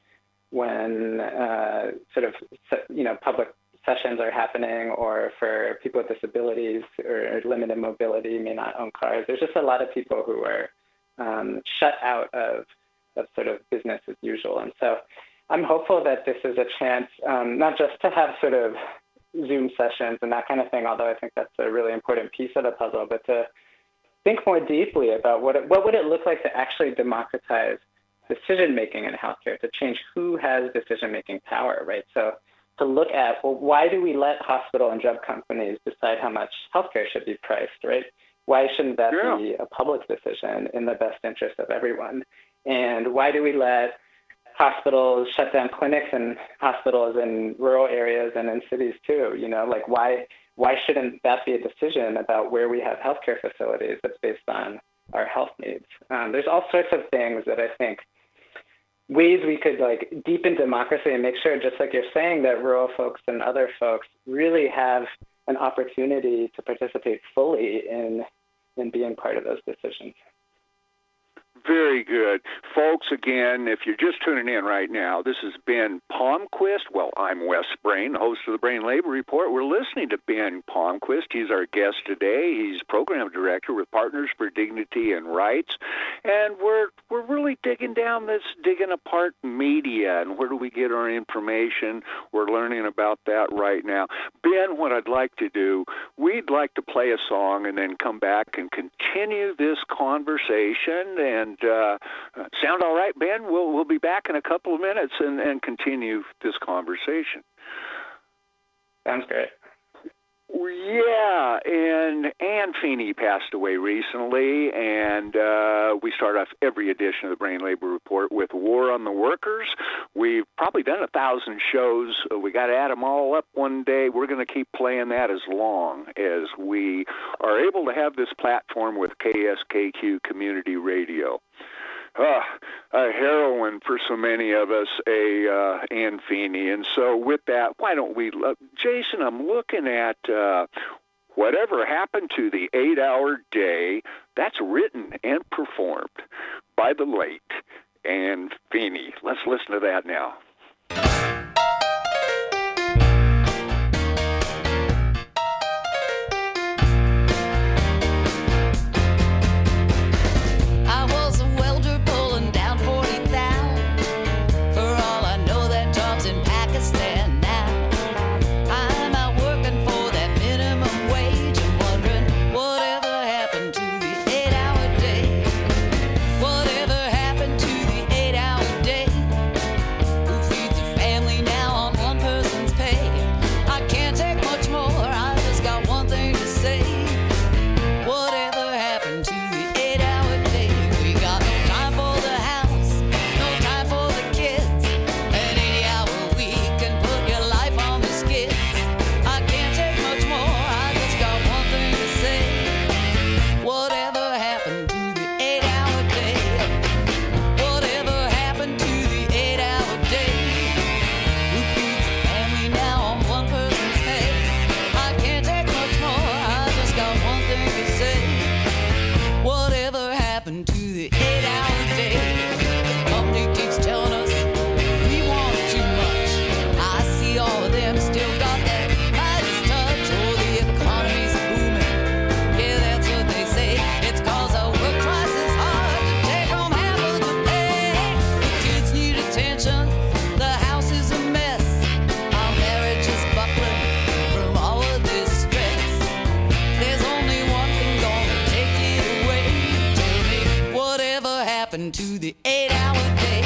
when uh, sort of, you know, public sessions are happening, or for people with disabilities or limited mobility, may not own cars. There's just a lot of people who are um, shut out of, of sort of business as usual. And so I'm hopeful that this is a chance, um, not just to have sort of Zoom sessions and that kind of thing, although I think that's a really important piece of the puzzle, but to think more deeply about what it, what would it look like to actually democratize decision-making in healthcare, to change who has decision-making power, right? So to look at, well, why do we let hospital and drug companies decide how much healthcare should be priced, right? Why shouldn't that yeah. be a public decision in the best interest of everyone? And why do we let hospitals shut down clinics and hospitals in rural areas and in cities too? You know, like why why shouldn't that be a decision about where we have healthcare facilities that's based on our health needs? Um, there's all sorts of things that I think ways we could like deepen democracy and make sure, just like you're saying, that rural folks and other folks really have an opportunity to participate fully in in being part of those decisions. Very good. Folks, again, if you're just tuning in right now, this is Ben Palmquist. Well, I'm Wes Brain, host of the Brain Labor Report. We're listening to Ben Palmquist. He's our guest today. He's program director with Partners for Dignity and Rights. And we're we're really digging down this, digging apart media and where do we get our information. We're learning about that right now. Ben, what I'd like to do, we'd like to play a song and then come back and continue this conversation. And uh, sound all right, Ben? We'll we'll be back in a couple of minutes and, and continue this conversation. Sounds great. Yeah, and Ann Feeney passed away recently, and uh, we start off every edition of the Brain Labor Report with War on the Workers. We've probably done a thousand shows. We got to add them all up one day. We're going to keep playing that as long as we are able to have this platform with K S K Q Community Radio. Uh, a heroine for so many of us, a uh, Ann Feeney. And so with that, why don't we, uh, Jason, I'm looking at uh, Whatever Happened to the Eight-Hour Day. That's written and performed by the late Ann Feeney. Let's listen to that now. To the eight-hour day.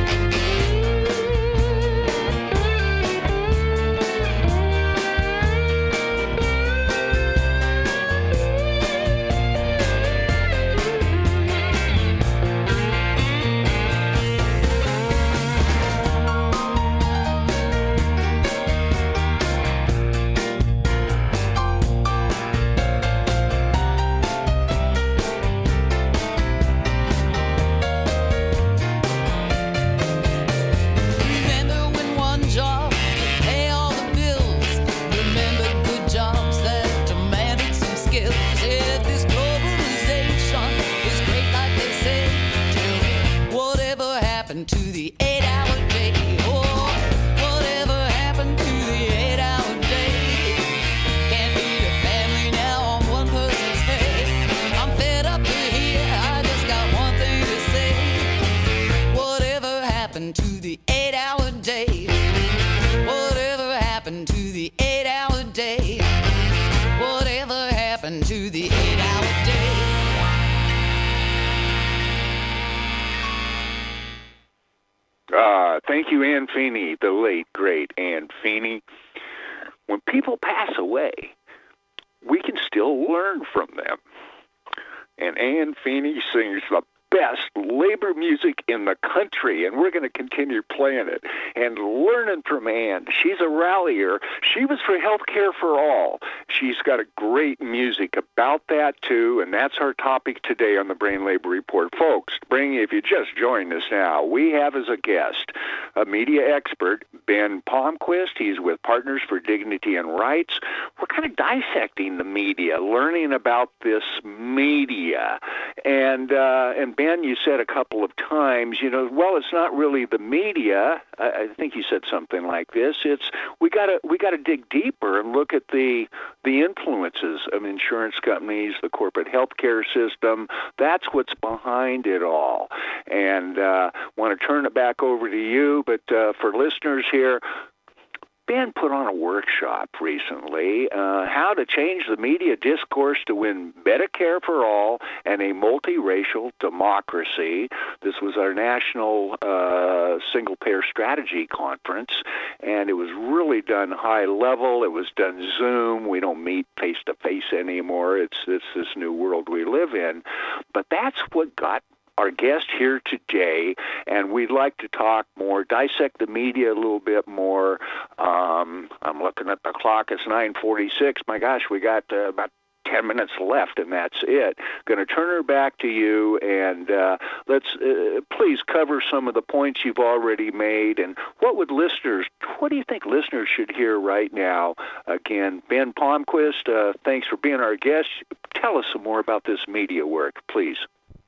Thank you, Ann Feeney, the late, great Ann Feeney. When people pass away, we can still learn from them. And Ann Feeney sings the best labor music in the country, and we're going to continue playing it and learning from Ann. She's a rallier. She was for healthcare for all. She's got a great music about that, too, and that's our topic today on the Brain Labor Report. Folks, bring, if you just joined us now, we have as a guest a media expert, Ben Palmquist. He's with Partners for Dignity and Rights. We're kind of dissecting the media, learning about this media. And uh, and Ben, you said a couple of times, you know, well, it's not really the media. I, I think you said something like this. It's we gotta we gotta dig deeper and look at the the influences of insurance companies, the corporate healthcare system. That's what's behind it all. And uh, want to turn it back over to you, but uh, for listeners here, Ben put on a workshop recently, uh, how to change the media discourse to win Medicare for all and a multiracial democracy. This was our national uh, single-payer strategy conference, and it was really done high level. It was done Zoom. We don't meet face-to-face anymore. It's, it's this new world we live in. But that's what got our guest here today, and we'd like to talk more, dissect the media a little bit more. Um, I'm looking at the clock. It's nine forty-six. My gosh, we got uh, about ten minutes left, and that's it. Going to turn her back to you, and uh, let's uh, please cover some of the points you've already made. And what would listeners, what do you think listeners should hear right now? Again, Ben Palmquist, uh, thanks for being our guest. Tell us some more about this media work, please.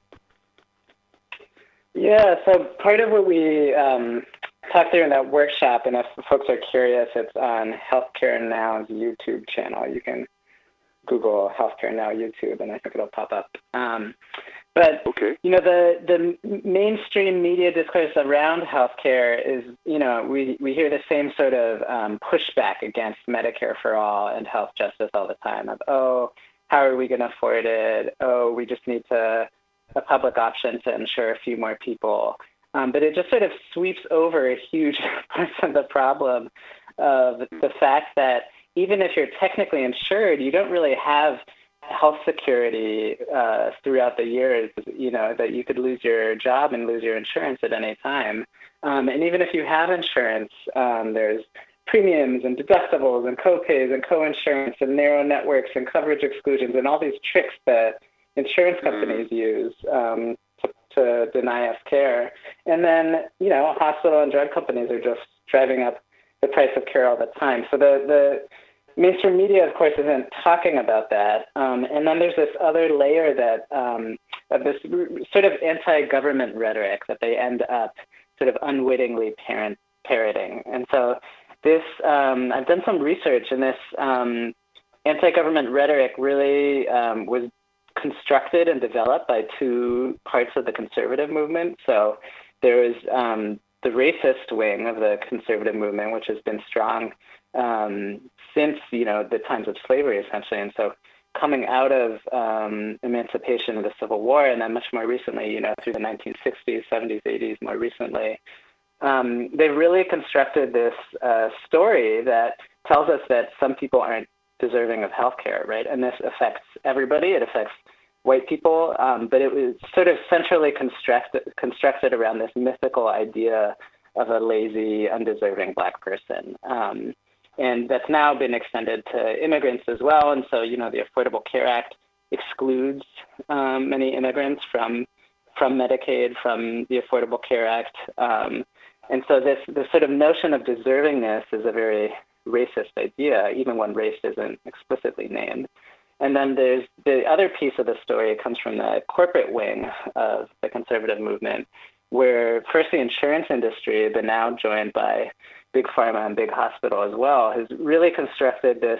Yeah, so part of what we um, talked through in that workshop, and if folks are curious, it's on Healthcare Now's YouTube channel. You can Google Healthcare Now YouTube, and I think it'll pop up. Um, but, okay. you know, the, the mainstream media discourse around healthcare is, you know, we, we hear the same sort of um, pushback against Medicare for all and health justice all the time of, oh, how are we going to afford it? Oh, we just need to a public option to insure a few more people. Um, but it just sort of sweeps over a huge part of the problem of the fact that even if you're technically insured, you don't really have health security uh, throughout the years, you know, that you could lose your job and lose your insurance at any time. Um, and even if you have insurance, um, there's premiums and deductibles and co-pays and co-insurance and narrow networks and coverage exclusions and all these tricks that insurance companies use um, to, to deny us care. And then, you know, hospital and drug companies are just driving up the price of care all the time. So the, the mainstream media, of course, isn't talking about that. Um, and then there's this other layer that um, of this sort of anti-government rhetoric that they end up sort of unwittingly parent, parroting. And so this, um, I've done some research, and this um, anti-government rhetoric really um, was constructed and developed by two parts of the conservative movement. So there is um, the racist wing of the conservative movement, which has been strong um, since, you know, the times of slavery, essentially. And so coming out of um, emancipation of the Civil War, and then much more recently, you know, through the nineteen sixties, seventies, eighties, more recently, um, they've really constructed this uh, story that tells us that some people aren't deserving of health care, right? And this affects everybody. It affects white people, um, but it was sort of centrally constructed, constructed around this mythical idea of a lazy, undeserving black person. Um, and that's now been extended to immigrants as well. And so, you know, the Affordable Care Act excludes um, many immigrants from from Medicaid, from the Affordable Care Act. Um, and so this, this sort of notion of deservingness is a very racist idea, even when race isn't explicitly named. And then there's the other piece of the story comes from the corporate wing of the conservative movement, where first the insurance industry, but now joined by big pharma and big hospital as well, has really constructed this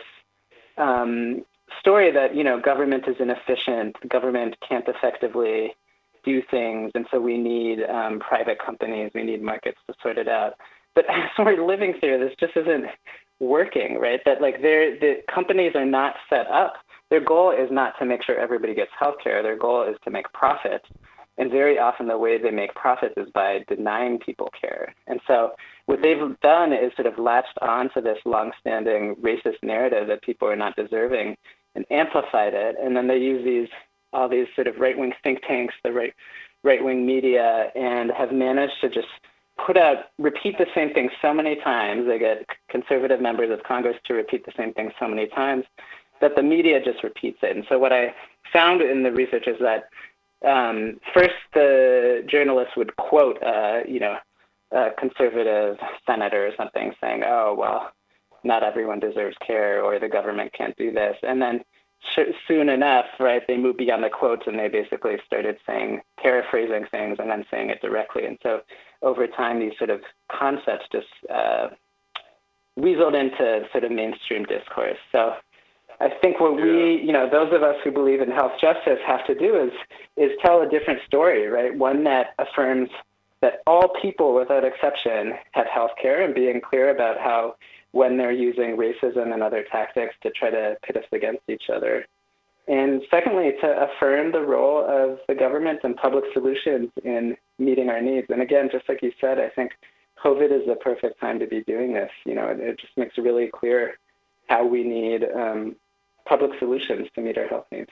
um, story that, you know, government is inefficient, government can't effectively do things, and so we need um, private companies, we need markets to sort it out. But as we're living through this, just isn't working, right? That like they're, the companies are not set up. Their goal is not to make sure everybody gets healthcare. Their goal is to make profit. And very often the way they make profits is by denying people care. And so what they've done is sort of latched on to this longstanding racist narrative that people are not deserving and amplified it. And then they use these all these sort of right-wing think tanks, the right right-wing media and have managed to just put out, repeat the same thing so many times. They get conservative members of Congress to repeat the same thing so many times that the media just repeats it. And so what I found in the research is that um, first the journalists would quote, uh, you know, a conservative senator or something saying, oh, well, not everyone deserves care, or the government can't do this. And then sh- soon enough, right, they moved beyond the quotes and they basically started saying, paraphrasing things and then saying it directly. And so over time, these sort of concepts just uh, weaseled into sort of mainstream discourse. So I think what we, you know, those of us who believe in health justice have to do is is tell a different story, right? One that affirms that all people, without exception, have health care, and being clear about how when they're using racism and other tactics to try to pit us against each other. And secondly, to affirm the role of the government and public solutions in meeting our needs. And again, just like you said, I think COVID is the perfect time to be doing this. You know, it, it just makes it really clear how we need um, public solutions to meet our health needs.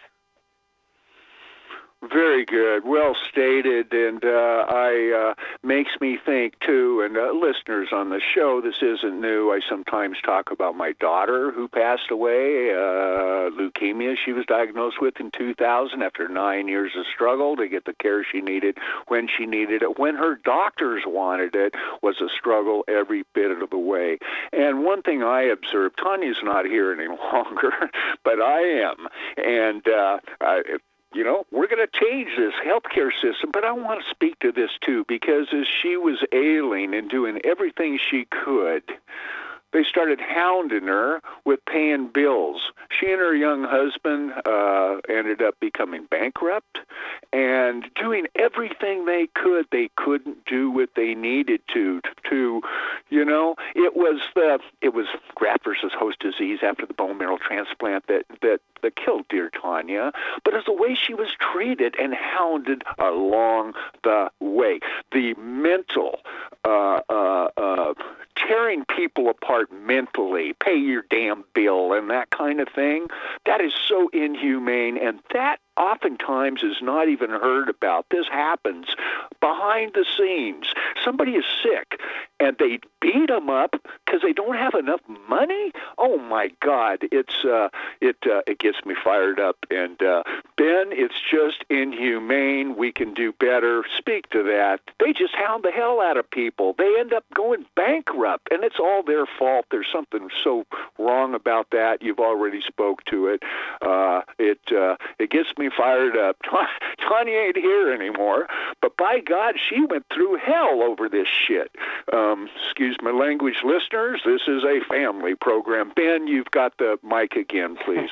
Very good, well stated, and uh, I uh, makes me think too. And uh, listeners on the show, this isn't new. I sometimes talk about my daughter who passed away, uh, leukemia. She was diagnosed with in two thousand after nine years of struggle to get the care she needed when she needed it. When her doctors wanted it, was a struggle every bit of the way. And one thing I observed, Tanya's not here any longer, but I am, and uh, I. You know, we're going to change this healthcare system, but I want to speak to this too, because as she was ailing and doing everything she could, they started hounding her with paying bills. She and her young husband uh, ended up becoming bankrupt and doing everything they could. They couldn't do what they needed to. To, you know, it was the it was graft versus host disease after the bone marrow transplant that that that killed dear Tanya. But it's the way she was treated and hounded along the way. The mental. Uh, uh, uh, tearing people apart mentally, pay your damn bill and that kind of thing, that is so inhumane, and that oftentimes is not even heard about. This happens behind the scenes. Somebody is sick and they beat them up because they don't have enough money. Oh my God, it's uh, it uh, it gets me fired up. And uh, Ben, it's just inhumane. We can do better. Speak to that. They just hound the hell out of people. They end up going bankrupt, and it's all their fault. There's something so wrong about that. You've already spoke to it. Uh, it uh, it gets me fired up. Tanya ain't here anymore, but by God, she went through hell over this shit. Um, excuse my language, listeners. This is a family program. Ben, you've got the mic again, please.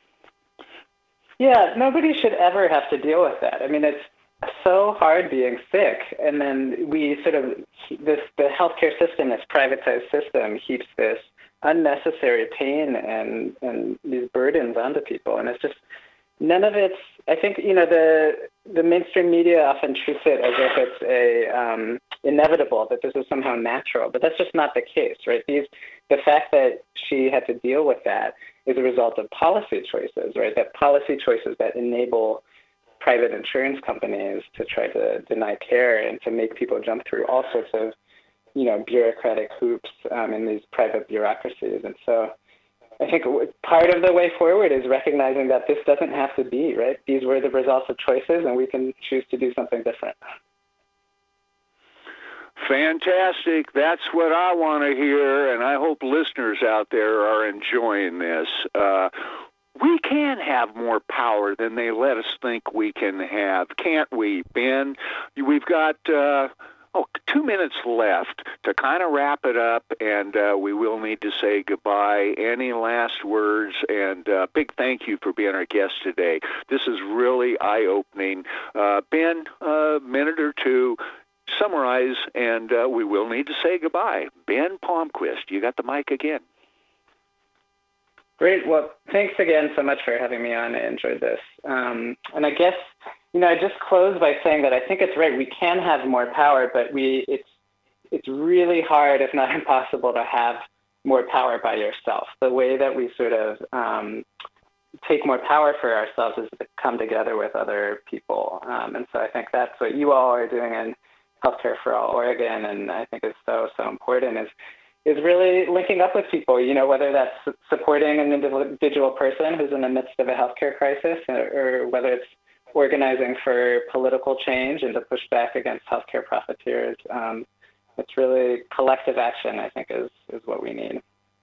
Yeah, nobody should ever have to deal with that. I mean, it's so hard being sick, and then we sort of, this the healthcare system, this privatized system, heaps this unnecessary pain and, and these burdens onto people, and it's just, none of it's, I think, you know, the the mainstream media often treats it as if it's a um, inevitable, that this is somehow natural, but that's just not the case, right? These, the fact that she had to deal with that is a result of policy choices, right? That policy choices that enable private insurance companies to try to deny care and to make people jump through all sorts of, you know, bureaucratic hoops um, in these private bureaucracies. And so I think part of the way forward is recognizing that this doesn't have to be, right? These were the results of choices, and we can choose to do something different. Fantastic. That's what I want to hear, and I hope listeners out there are enjoying this. Uh, we can have more power than they let us think we can have, can't we, Ben? We've got... Uh, Oh, two minutes left to kind of wrap it up, and uh, we will need to say goodbye. Any last words? And uh, big thank you for being our guest today. This is really eye-opening. Uh, Ben, a minute or two, summarize, and uh, we will need to say goodbye. Ben Palmquist, you got the mic again. Great. Well, thanks again so much for having me on. I enjoyed this. Um, and I guess, you know, I just close by saying that I think it's right. We can have more power, but we it's it's really hard, if not impossible, to have more power by yourself. The way that we sort of, um, take more power for ourselves is to come together with other people. Um, and so I think that's what you all are doing in Healthcare for All Oregon, and I think is so, so important, is is really linking up with people, you know, whether that's supporting an individual person who's in the midst of a healthcare crisis, or, or whether it's organizing for political change and to push back against healthcare profiteers. Um, it's really collective action, I think, is, is what we need.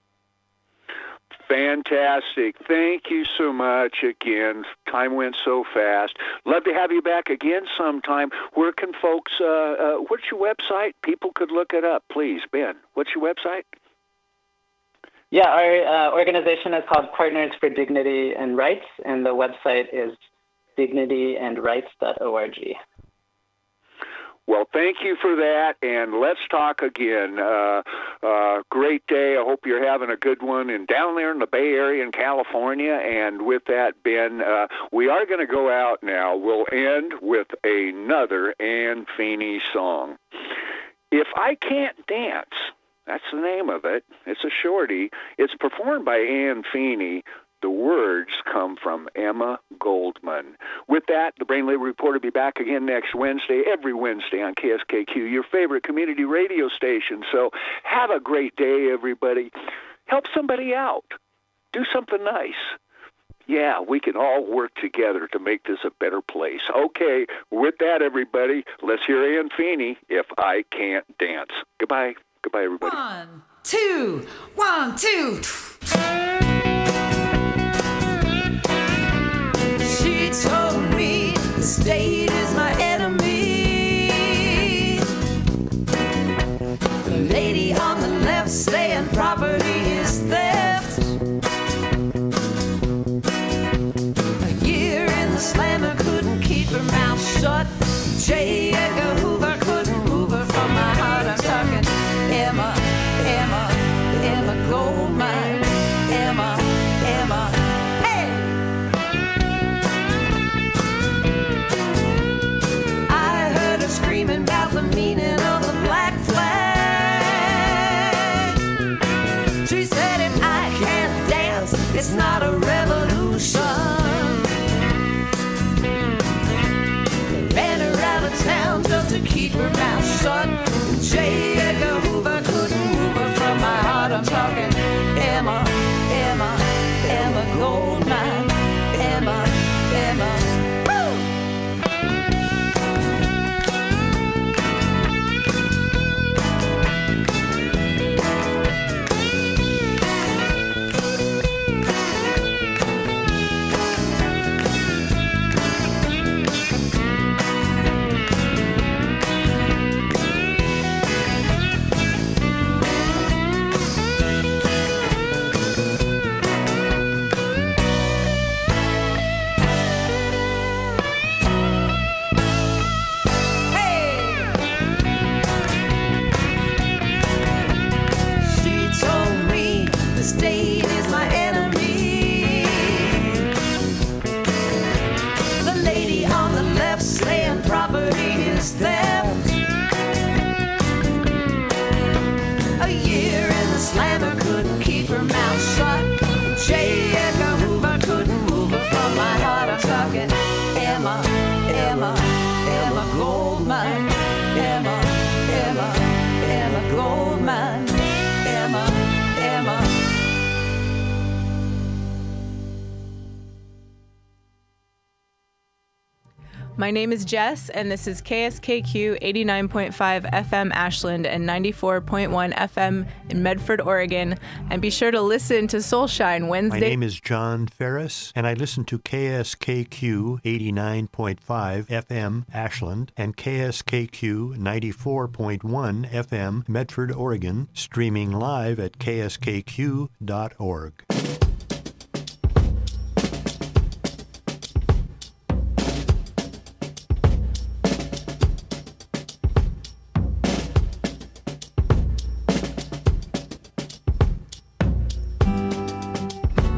Fantastic. Thank you so much again. Time went so fast. Love to have you back again sometime. Where can folks, uh, uh, what's your website? People could look it up, please. Ben, what's your website? Yeah, our uh, organization is called Partners for Dignity and Rights, and the website is dignity and rights dot org. Well, thank you for that, and let's talk again. Uh, uh, great day. I hope you're having a good one. And down there in the Bay Area in California, and with that, Ben, uh, we are going to go out now. We'll end with another Ann Feeney song. If I Can't Dance, that's the name of it. It's a shorty. It's performed by Ann Feeney. The words come from Emma Goldman. With that, the Brain Labor Report will be back again next Wednesday, every Wednesday on K S K Q, your favorite community radio station. So have a great day, everybody. Help somebody out. Do something nice. Yeah, we can all work together to make this a better place. Okay, with that, everybody, let's hear Ann Feeney, If I Can't Dance. Goodbye. Goodbye, everybody. One, two, one, two. She told me the state is my enemy. The lady on the left saying property is theft. A year in the slammer couldn't keep her mouth shut. J. Edgar Hoover couldn't move her from my heart. I'm talking Emma, Emma, Emma Goldman. Emma, Emma, hey! I heard her screaming about the meaning of the black flag. She said if I can't dance, it's not a revolution. They ran her out of town just to keep her mouth shut. J. Edgar Hoover couldn't move her from my heart. I'm talking Emma, Emma, Emma Goldman, Emma, Emma. The state is my enemy. The lady on the left saying property is theft. A year in the slammer couldn't keep her mouth shut. J. Edgar Hoover couldn't move her from my heart. I'm talking Emma, Emma, Emma Goldman. Emma, Emma, Emma Goldman. Emma, Emma. My name is Jess, and this is K S K Q eighty-nine point five F M Ashland and ninety-four point one F M in Medford, Oregon. And be sure to listen to Soulshine Wednesday. My name is John Ferris, and I listen to K S K Q eighty-nine point five F M Ashland and K S K Q ninety-four point one F M Medford, Oregon, streaming live at K S K Q dot org.